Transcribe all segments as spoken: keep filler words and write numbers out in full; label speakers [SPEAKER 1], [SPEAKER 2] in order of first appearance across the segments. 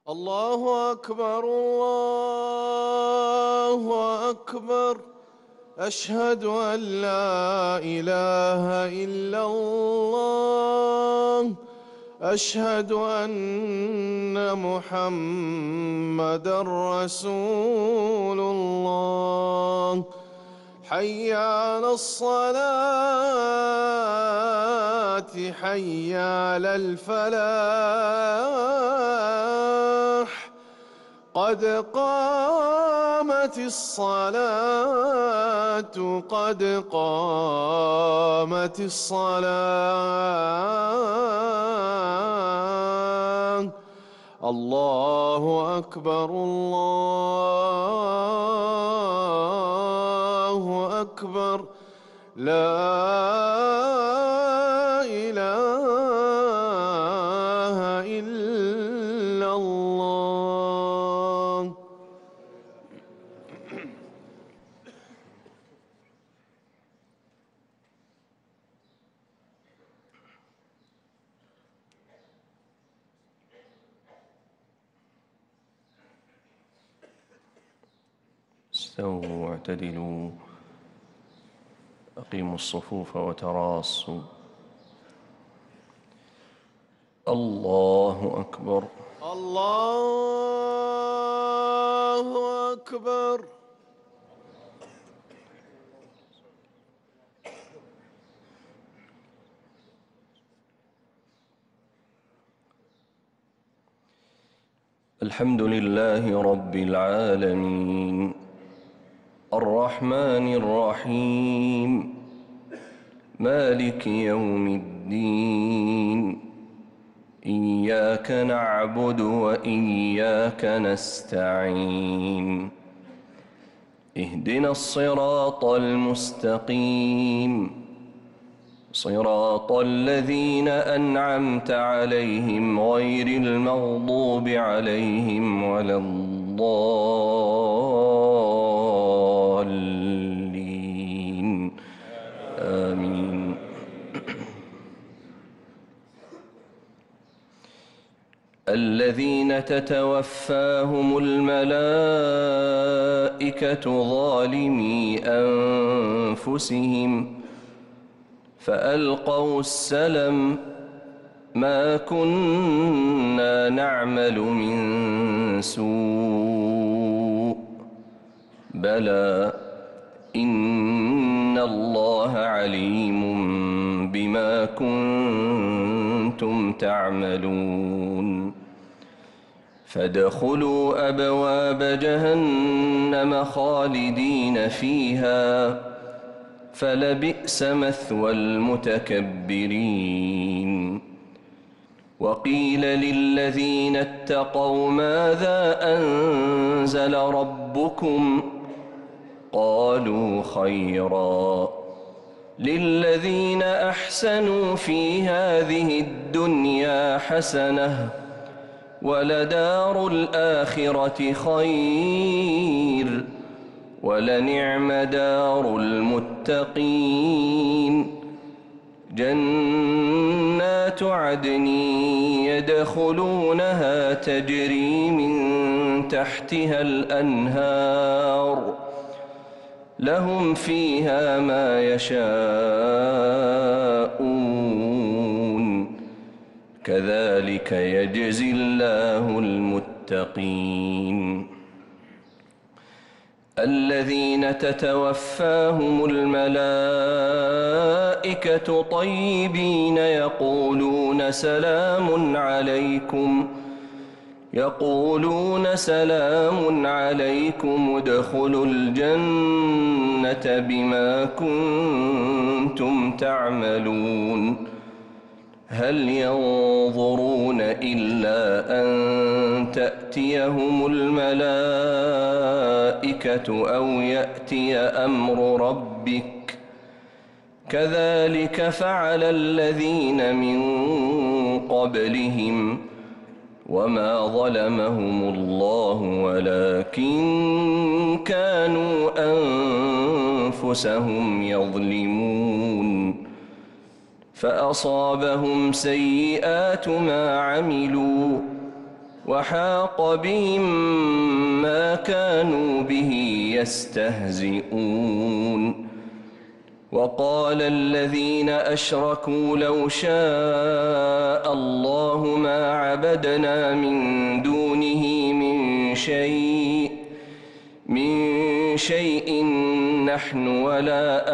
[SPEAKER 1] الله أكبر الله أكبر. أشهد أن لا إله إلا الله. أشهد أن محمدًا رسول الله. حي على الصلاة حي على الفلاح. قد قامت الصلاة قد قامت الصلاة. الله أكبر الله أكبر. لا إله إلا الله.
[SPEAKER 2] استووا واعتدلوا، أقيموا الصفوف وتراصوا. الله أكبر
[SPEAKER 1] الله أكبر.
[SPEAKER 2] الحمد لله رب العالمين الرحمن الرحيم مالك يوم الدين. إياك نعبد وإياك نستعين. اهدنا الصراط المستقيم، صراط الذين أنعمت عليهم غير المغضوب عليهم ولا الضالين. آمين. الذين تتوفاهم الملائكة ظالمي أنفسهم فألقوا السلم ما كنا نعمل من سوء بلى إن الله عليم بما كنتم تعملون. فادخلوا أبواب جهنم خالدين فيها فلبئس مثوى المتكبرين. وقيل للذين اتقوا ماذا أنزل ربكم قالوا خيرا للذين أحسنوا في هذه الدنيا حسنة ولدار الآخرة خير ولنعم دار المتقين. جنات عدن يدخلونها تجري من تحتها الأنهار لهم فيها ما يشاءون كذلك يجزي الله المتقين. الذين تتوفاهم الملائكة طيبين يقولون سلام عليكم يقولون سلام عليكم ادخلوا الجنة بما كنتم تعملون. هل ينظرون إلا أن تأتيهم الملائكة أو يأتي أمر ربك كذلك فعل الذين من قبلهم وما ظلمهم الله ولكن كانوا أنفسهم يظلمون. فأصابهم سيئات ما عملوا وحاق بهم ما كانوا به يستهزئون وقال الذين أشركوا لو شاء الله ما عبدنا من دونه من شيء من شيء نحن ولا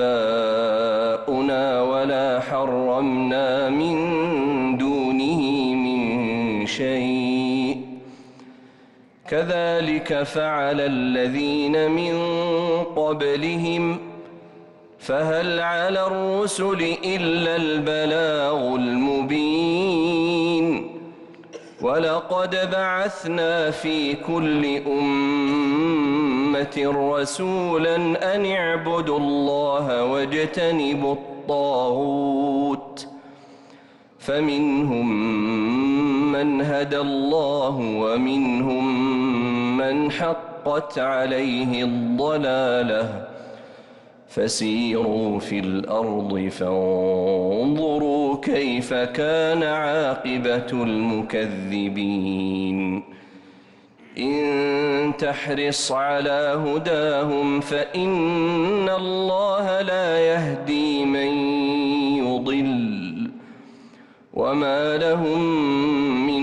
[SPEAKER 2] آباؤنا ولا حرمنا من دونه من شيء كذلك فعل الذين من قبلهم فهل على الرسل إلا البلاغ المبين ولقد بعثنا في كل أمة رسولا أن اعبدوا الله واجتنبوا الطاغوت فمنهم من هدى الله ومنهم من حقت عليه الضلالة فسيروا في الأرض فانظروا كيف كان عاقبة المكذبين إن تحرص على هداهم فإن الله لا يهدي من يضل وما لهم من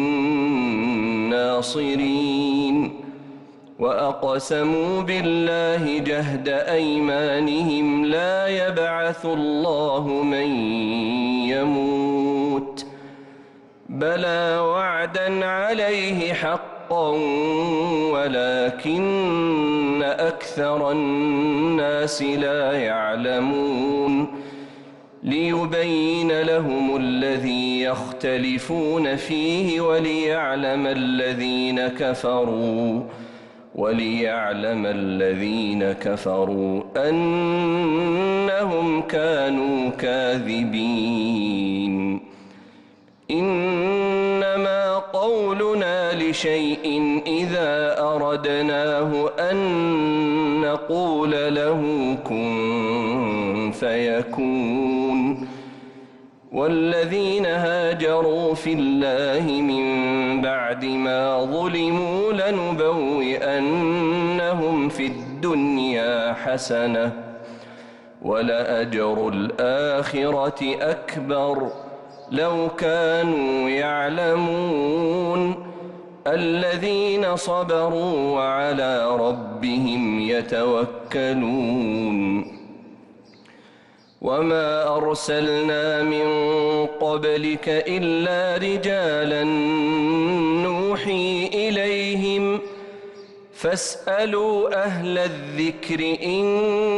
[SPEAKER 2] ناصرين وأقسموا بالله جهد أيمانهم لا يبعث الله من يموت بلى وعدا عليه حقا ولكن أكثر الناس لا يعلمون ليبين لهم الذي يختلفون فيه وليعلم الذين كفروا وليعلم الذين كفروا أنهم كانوا كاذبين إنما قولنا لشيء إذا أردناه أن نقول له كن فيكون والذين هاجروا في الله من بعد ما ظلموا لنبوئنهم في الدنيا حسنة ولأجر الآخرة أكبر لو كانوا يعلمون الذين صبروا وعلى ربهم يتوكلون وما أرسلنا من قبلك إلا رجالا نوحي إليهم فاسألوا أهل الذكر إن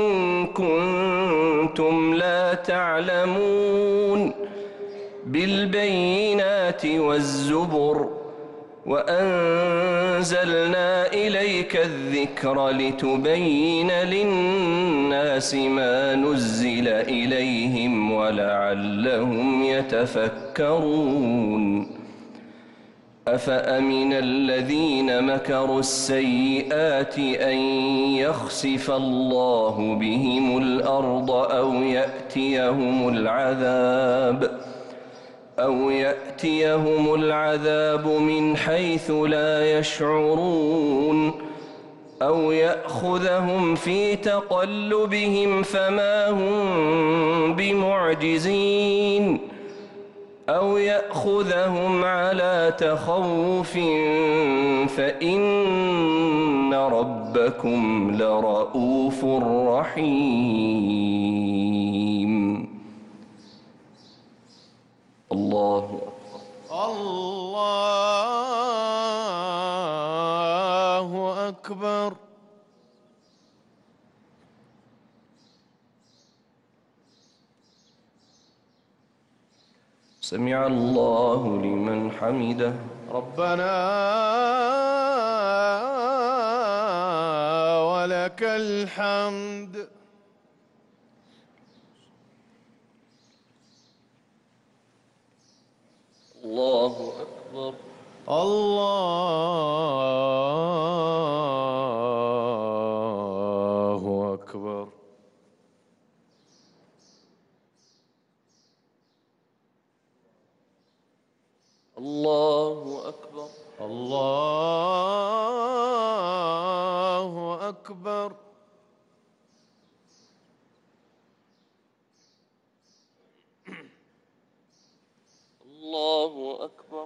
[SPEAKER 2] كنتم لا تعلمون بالبينات والزبر وأنزلنا إليك الذكر لتبين للناس ما نزل إليهم ولعلهم يتفكرون أفأمن الذين مكروا السيئات أن يخسف الله بهم الأرض أو يأتيهم العذاب أو يأتيهم العذاب من حيث لا يشعرون أو يأخذهم في تقلبهم فما هم بمعجزين أو يأخذهم على تخوف فإن ربكم لرؤوف رحيم. الله
[SPEAKER 1] الله أكبر.
[SPEAKER 2] سمع الله لمن حمده.
[SPEAKER 1] ربنا ولك الحمد.
[SPEAKER 2] الله أكبر.
[SPEAKER 1] الله أكبر.
[SPEAKER 2] الله أكبر.
[SPEAKER 1] الله أكبر.
[SPEAKER 2] الله أكبر.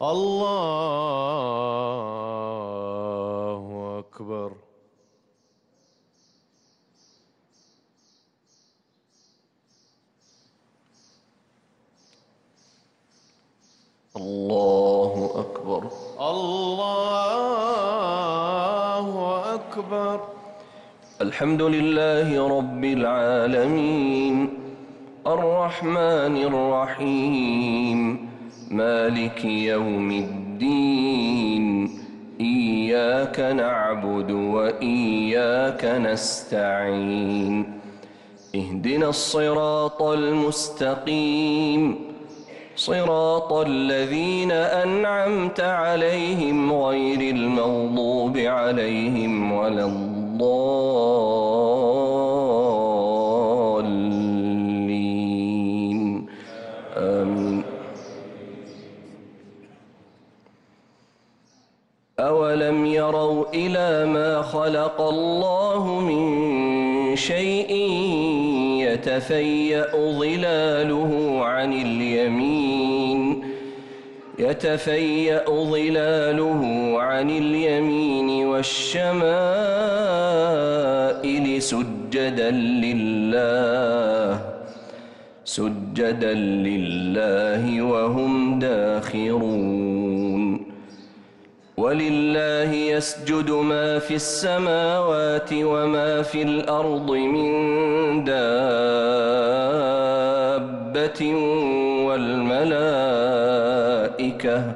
[SPEAKER 1] الله أكبر.
[SPEAKER 2] الله أكبر.
[SPEAKER 1] الله أكبر.
[SPEAKER 2] الحمد لله رب العالمين الرحمن الرحيم مالك يوم الدين إياك نعبد وإياك نستعين اهدنا الصراط المستقيم صراط الذين أنعمت عليهم غير المغضوب عليهم ولا الضالين آمين. أولم يروا إلى ما خلق الله من شيء يتفيأ ظلاله عن اليمين يتفيأ ظلاله عن اليمين والشمائل سجدا لله سجدا لله وهم داخرون ولله يسجد ما في السماوات وما في الأرض من دابة والملائكة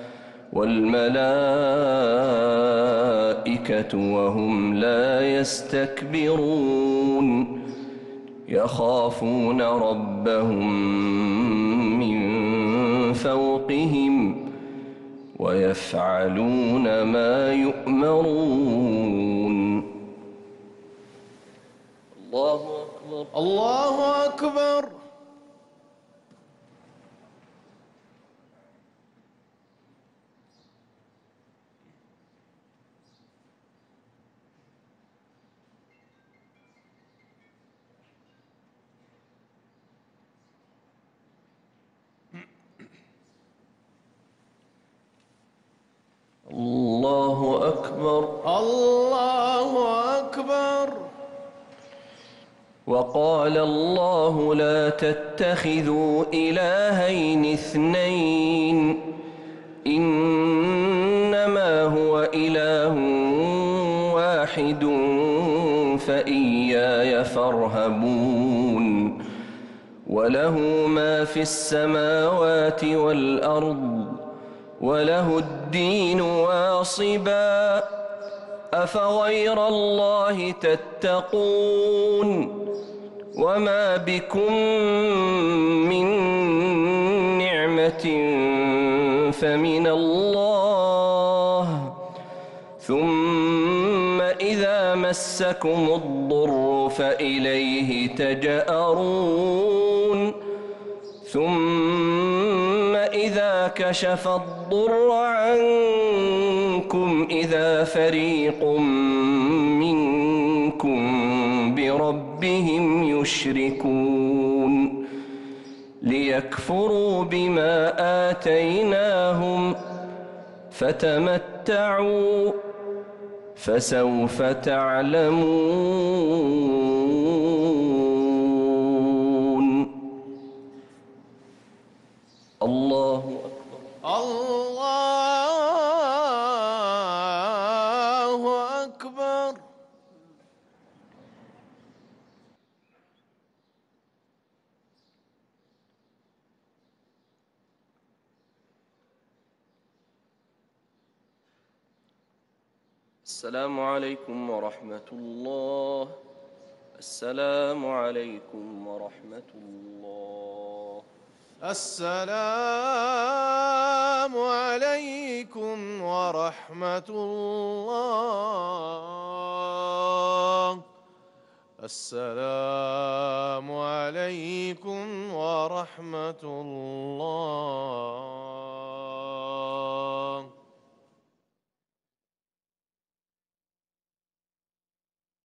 [SPEAKER 2] والملائكة وهم لا يستكبرون يخافون ربهم من فوقهم ويفعلون ما يؤمرون. الله أكبر.
[SPEAKER 1] الله أكبر.
[SPEAKER 2] الله أكبر.
[SPEAKER 1] الله أكبر.
[SPEAKER 2] وقال الله لا تتخذوا إلهين اثنين إنما هو إله واحد فإياي فارهبون وله ما في السماوات والأرض وله الدين واصبا أفغير الله تتقون وما بكم من نعمة فمن الله ثم إذا مسكم الضر فإليه تجأرون ثم إذا كشف الضر عنكم إذا فريق منكم بربهم يشركون ليكفروا بما آتيناهم فتمتعوا فسوف تعلمون. الله أكبر.
[SPEAKER 1] الله أكبر.
[SPEAKER 2] السلام عليكم ورحمة الله. السلام عليكم ورحمة الله.
[SPEAKER 1] السلام عليكم ورحمة الله. السلام عليكم ورحمة الله.